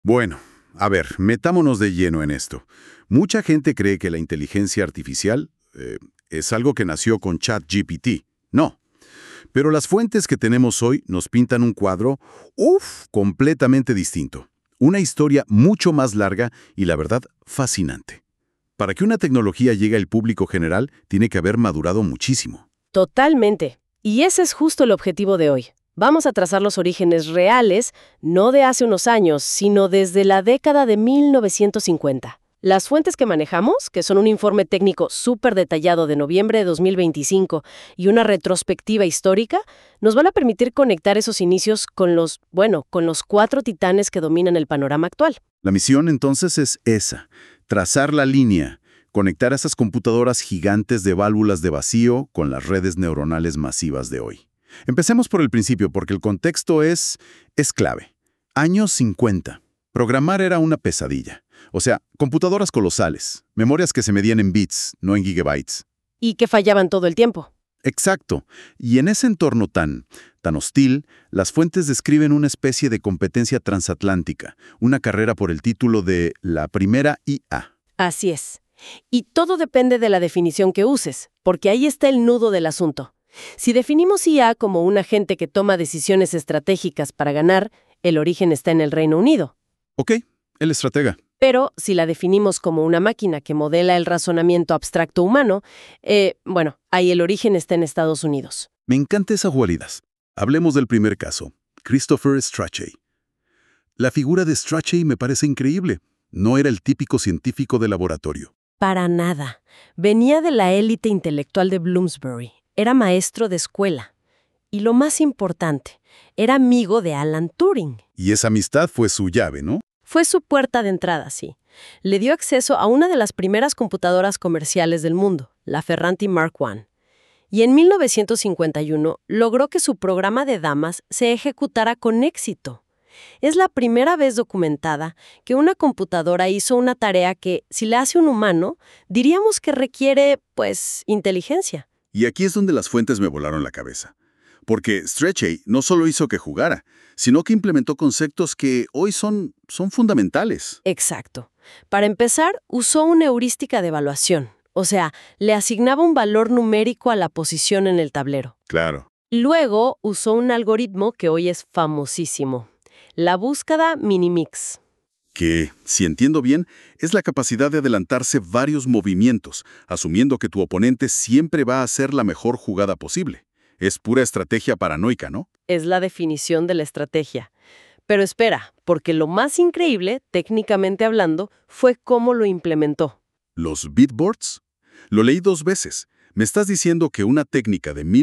Bueno, a ver, metámonos de lleno en esto. Mucha gente cree que la inteligencia artificial es algo que nació con ChatGPT. No, pero las fuentes que tenemos hoy nos pintan un cuadro, completamente distinto. Una historia mucho más larga y, la verdad, fascinante. Para que una tecnología llegue al público general, tiene que haber madurado muchísimo. Totalmente. Y ese es justo el objetivo de hoy. Vamos a trazar los orígenes reales, no de hace unos años, sino desde la década de 1950. Las fuentes que manejamos, que son un informe técnico súper detallado de noviembre de 2025 y una retrospectiva histórica, nos van a permitir conectar esos inicios con con los cuatro titanes que dominan el panorama actual. La misión entonces es esa, trazar la línea, conectar a esas computadoras gigantes de válvulas de vacío con las redes neuronales masivas de hoy. Empecemos por el principio porque el contexto es clave. Años 50. Programar era una pesadilla. O sea, computadoras colosales, memorias que se medían en bits, no en gigabytes. Y que fallaban todo el tiempo. Exacto. Y en ese entorno tan hostil, las fuentes describen una especie de competencia transatlántica, una carrera por el título de la primera IA. Así es. Y todo depende de la definición que uses, porque ahí está el nudo del asunto. Si definimos IA como un agente que toma decisiones estratégicas para ganar, el origen está en el Reino Unido. Ok, el estratega. Pero si la definimos como una máquina que modela el razonamiento abstracto humano, ahí el origen está en Estados Unidos. Me encanta esa dualidad. Hablemos del primer caso, Christopher Strachey. La figura de Strachey me parece increíble. No era el típico científico de laboratorio. Para nada. Venía de la élite intelectual de Bloomsbury. Era maestro de escuela. Y lo más importante, era amigo de Alan Turing. Y esa amistad fue su llave, ¿no? Fue su puerta de entrada, sí. Le dio acceso a una de las primeras computadoras comerciales del mundo, la Ferranti Mark I. Y en 1951 logró que su programa de damas se ejecutara con éxito. Es la primera vez documentada que una computadora hizo una tarea que, si la hace un humano, diríamos que requiere, inteligencia. Y aquí es donde las fuentes me volaron la cabeza. Porque Strachey no solo hizo que jugara, sino que implementó conceptos que hoy son fundamentales. Exacto. Para empezar, usó una heurística de evaluación. O sea, le asignaba un valor numérico a la posición en el tablero. Claro. Luego, usó un algoritmo que hoy es famosísimo. La búsqueda Minimix. Que, si entiendo bien, es la capacidad de adelantarse varios movimientos, asumiendo que tu oponente siempre va a hacer la mejor jugada posible. Es pura estrategia paranoica, ¿no? Es la definición de la estrategia. Pero espera, porque lo más increíble, técnicamente hablando, fue cómo lo implementó. ¿Los bitboards? Lo leí 2 veces. Me estás diciendo que una técnica de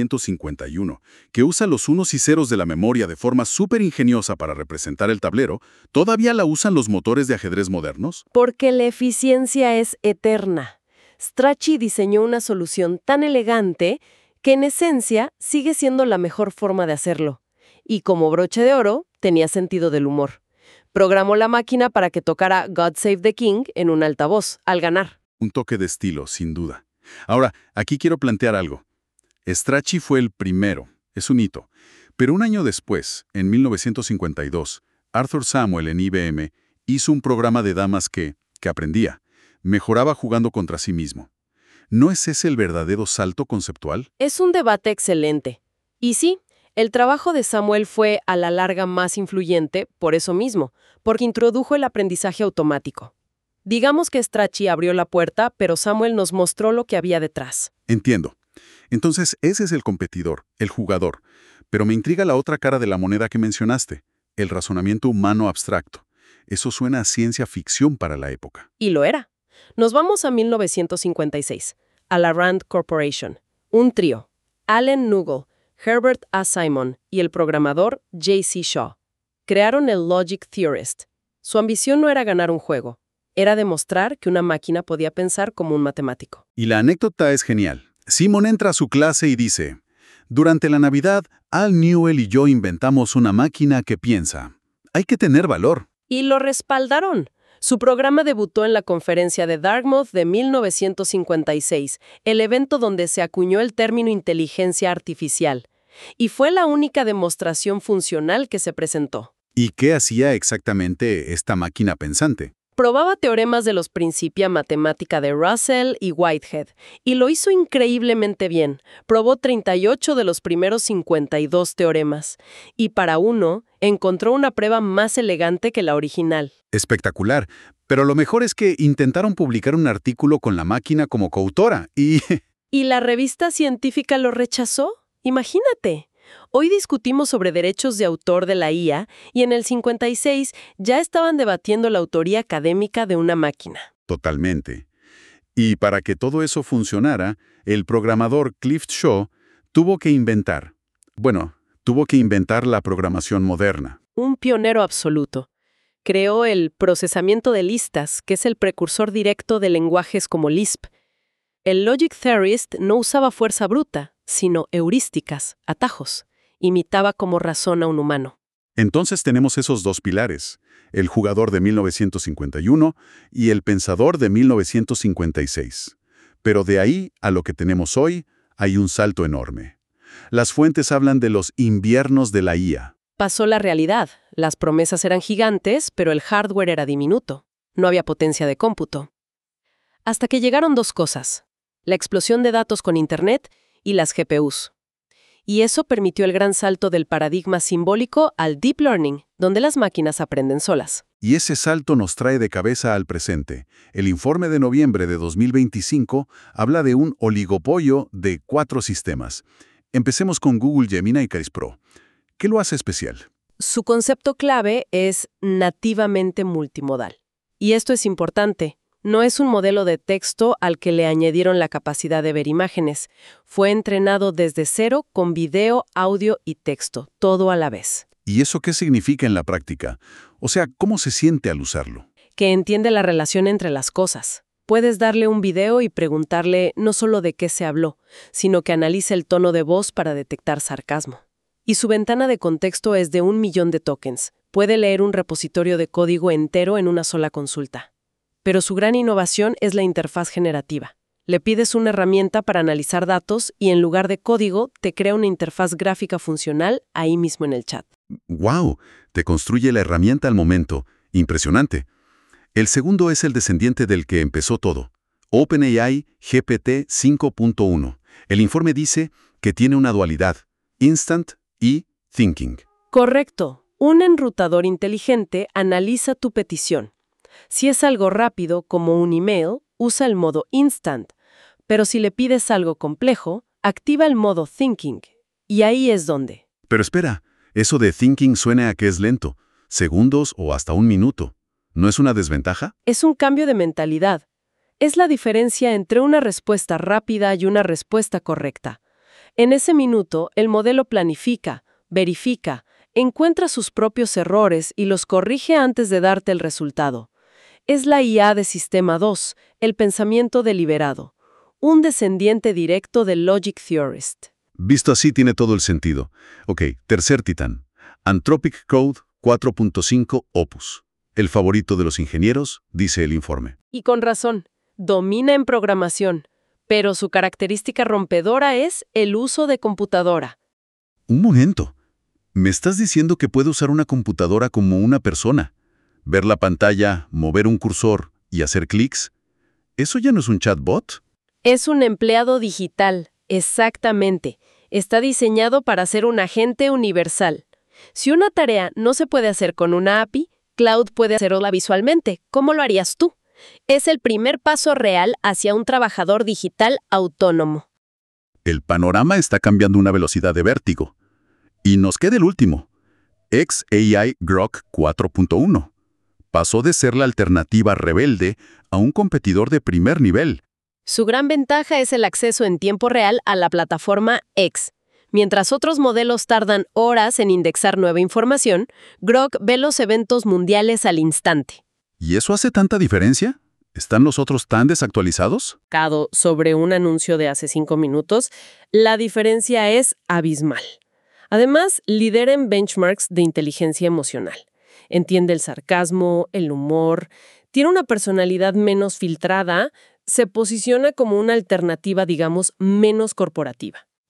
1951, que usa los unos y ceros de la memoria de forma súper ingeniosa para representar el tablero, ¿todavía la usan los motores de ajedrez modernos? Porque la eficiencia es eterna. Strachey diseñó una solución tan elegante que en esencia sigue siendo la mejor forma de hacerlo. Y como broche de oro, tenía sentido del humor. Programó la máquina para que tocara God Save the King en un altavoz, al ganar. Un toque de estilo, sin duda. Ahora, aquí quiero plantear algo. Strachey fue el primero, es un hito. Pero un año después, en 1952, Arthur Samuel en IBM hizo un programa de damas que aprendía, mejoraba jugando contra sí mismo. ¿No es ese el verdadero salto conceptual? Es un debate excelente. Y sí, el trabajo de Samuel fue a la larga más influyente por eso mismo, porque introdujo el aprendizaje automático. Digamos que Strachey abrió la puerta, pero Samuel nos mostró lo que había detrás. Entiendo. Entonces, ese es el competidor, el jugador. Pero me intriga la otra cara de la moneda que mencionaste, el razonamiento humano abstracto. Eso suena a ciencia ficción para la época. Y lo era. Nos vamos a 1956, a la Rand Corporation. Un trío, Allen Nugel, Herbert A. Simon y el programador J.C. Shaw. Crearon el Logic Theorist. Su ambición no era ganar un juego, era demostrar que una máquina podía pensar como un matemático. Y la anécdota es genial. Simon entra a su clase y dice, durante la Navidad, Al Newell y yo inventamos una máquina que piensa. Hay que tener valor. Y lo respaldaron. Su programa debutó en la conferencia de Dartmouth de 1956, el evento donde se acuñó el término inteligencia artificial. Y fue la única demostración funcional que se presentó. ¿Y qué hacía exactamente esta máquina pensante? Probaba teoremas de los Principia Mathematica de Russell y Whitehead, y lo hizo increíblemente bien. Probó 38 de los primeros 52 teoremas, y para uno, encontró una prueba más elegante que la original. Espectacular. Pero lo mejor es que intentaron publicar un artículo con la máquina como coautora y... ¿Y la revista científica lo rechazó? Imagínate. Hoy discutimos sobre derechos de autor de la IA y en el 56 ya estaban debatiendo la autoría académica de una máquina. Totalmente. Y para que todo eso funcionara, el programador Cliff Shaw tuvo que inventar. Bueno, tuvo que inventar la programación moderna. Un pionero absoluto. Creó el procesamiento de listas, que es el precursor directo de lenguajes como Lisp. El Logic Theorist no usaba fuerza bruta, sino heurísticas, atajos. Imitaba como razón a un humano. Entonces tenemos esos dos pilares, el jugador de 1951 y el pensador de 1956. Pero de ahí a lo que tenemos hoy hay un salto enorme. Las fuentes hablan de los inviernos de la IA. Pasó la realidad. Las promesas eran gigantes, pero el hardware era diminuto. No había potencia de cómputo. Hasta que llegaron dos cosas: la explosión de datos con Internet y las GPUs. Y eso permitió el gran salto del paradigma simbólico al deep learning, donde las máquinas aprenden solas. Y ese salto nos trae de cabeza al presente. El informe de noviembre de 2025 habla de un oligopolio de 4 sistemas. Empecemos con Google Gemini y Icarus Pro. ¿Qué lo hace especial? Su concepto clave es nativamente multimodal. Y esto es importante. No es un modelo de texto al que le añadieron la capacidad de ver imágenes. Fue entrenado desde cero con video, audio y texto, todo a la vez. ¿Y eso qué significa en la práctica? O sea, ¿cómo se siente al usarlo? Que entiende la relación entre las cosas. Puedes darle un video y preguntarle no solo de qué se habló, sino que analice el tono de voz para detectar sarcasmo. Y su ventana de contexto es de 1 millón de tokens. Puede leer un repositorio de código entero en una sola consulta. Pero su gran innovación es la interfaz generativa. Le pides una herramienta para analizar datos y en lugar de código te crea una interfaz gráfica funcional ahí mismo en el chat. ¡Wow! Te construye la herramienta al momento. Impresionante. El segundo es el descendiente del que empezó todo. OpenAI GPT 5.1. El informe dice que tiene una dualidad, Instant y Thinking. Correcto. Un enrutador inteligente analiza tu petición. Si es algo rápido, como un email, usa el modo Instant. Pero si le pides algo complejo, activa el modo Thinking. Y ahí es donde. Pero espera, eso de Thinking suena a que es lento, segundos o hasta 1 minuto. ¿No es una desventaja? Es un cambio de mentalidad. Es la diferencia entre una respuesta rápida y una respuesta correcta. En ese minuto, el modelo planifica, verifica, encuentra sus propios errores y los corrige antes de darte el resultado. Es la IA de Sistema 2, el pensamiento deliberado, un descendiente directo del Logic Theorist. Visto así tiene todo el sentido. Ok, tercer titán. Anthropic Code 4.5 Opus. El favorito de los ingenieros, dice el informe. Y con razón, domina en programación, pero su característica rompedora es el uso de computadora. Un momento. ¿Me estás diciendo que puede usar una computadora como una persona? Ver la pantalla, mover un cursor y hacer clics. ¿Eso ya no es un chatbot? Es un empleado digital, exactamente. Está diseñado para ser un agente universal. Si una tarea no se puede hacer con una API, Cloud puede hacerla visualmente. ¿Cómo lo harías tú? Es el primer paso real hacia un trabajador digital autónomo. El panorama está cambiando a una velocidad de vértigo. Y nos queda el último. xAI Grok 4.1. Pasó de ser la alternativa rebelde a un competidor de primer nivel. Su gran ventaja es el acceso en tiempo real a la plataforma X. Mientras otros modelos tardan horas en indexar nueva información, Grok ve los eventos mundiales al instante. ¿Y eso hace tanta diferencia? ¿Están los otros tan desactualizados? Sobre un anuncio de hace 5 minutos, la diferencia es abismal. Además, lidera en benchmarks de inteligencia emocional. Entiende el sarcasmo, el humor, tiene una personalidad menos filtrada, se posiciona como una alternativa, digamos, menos corporativa.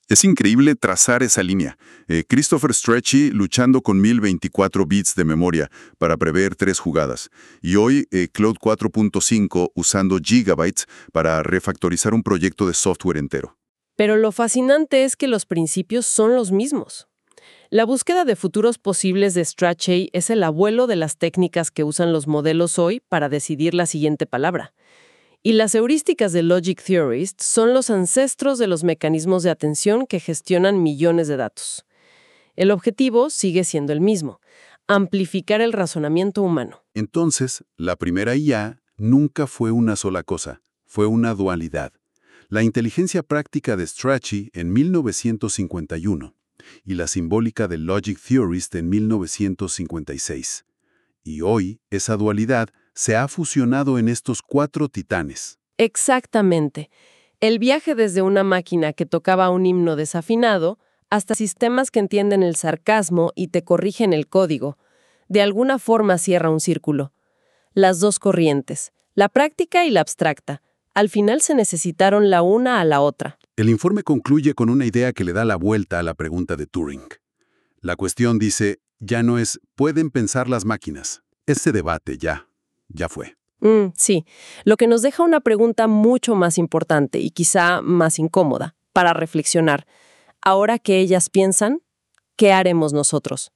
Es increíble trazar esa línea. Christopher Strachey luchando con 1024 bits de memoria para prever 3 jugadas. Y hoy Claude 4.5 usando gigabytes para refactorizar un proyecto de software entero. Pero lo fascinante es que los principios son los mismos. La búsqueda de futuros posibles de Strachey es el abuelo de las técnicas que usan los modelos hoy para decidir la siguiente palabra. Y las heurísticas de Logic Theorist son los ancestros de los mecanismos de atención que gestionan millones de datos. El objetivo sigue siendo el mismo: amplificar el razonamiento humano. Entonces, la primera IA nunca fue una sola cosa, fue una dualidad. La inteligencia práctica de Strachey en 1951 y la simbólica de Logic Theorist en 1956. Y hoy, esa dualidad se ha fusionado en estos 4 titanes. Exactamente. El viaje desde una máquina que tocaba un himno desafinado hasta sistemas que entienden el sarcasmo y te corrigen el código, de alguna forma cierra un círculo. Las dos corrientes, la práctica y la abstracta, al final se necesitaron la una a la otra. El informe concluye con una idea que le da la vuelta a la pregunta de Turing. La cuestión dice, ya no es ¿pueden pensar las máquinas? Ese debate ya fue. Sí, lo que nos deja una pregunta mucho más importante y quizá más incómoda para reflexionar. Ahora que ellas piensan, ¿qué haremos nosotros?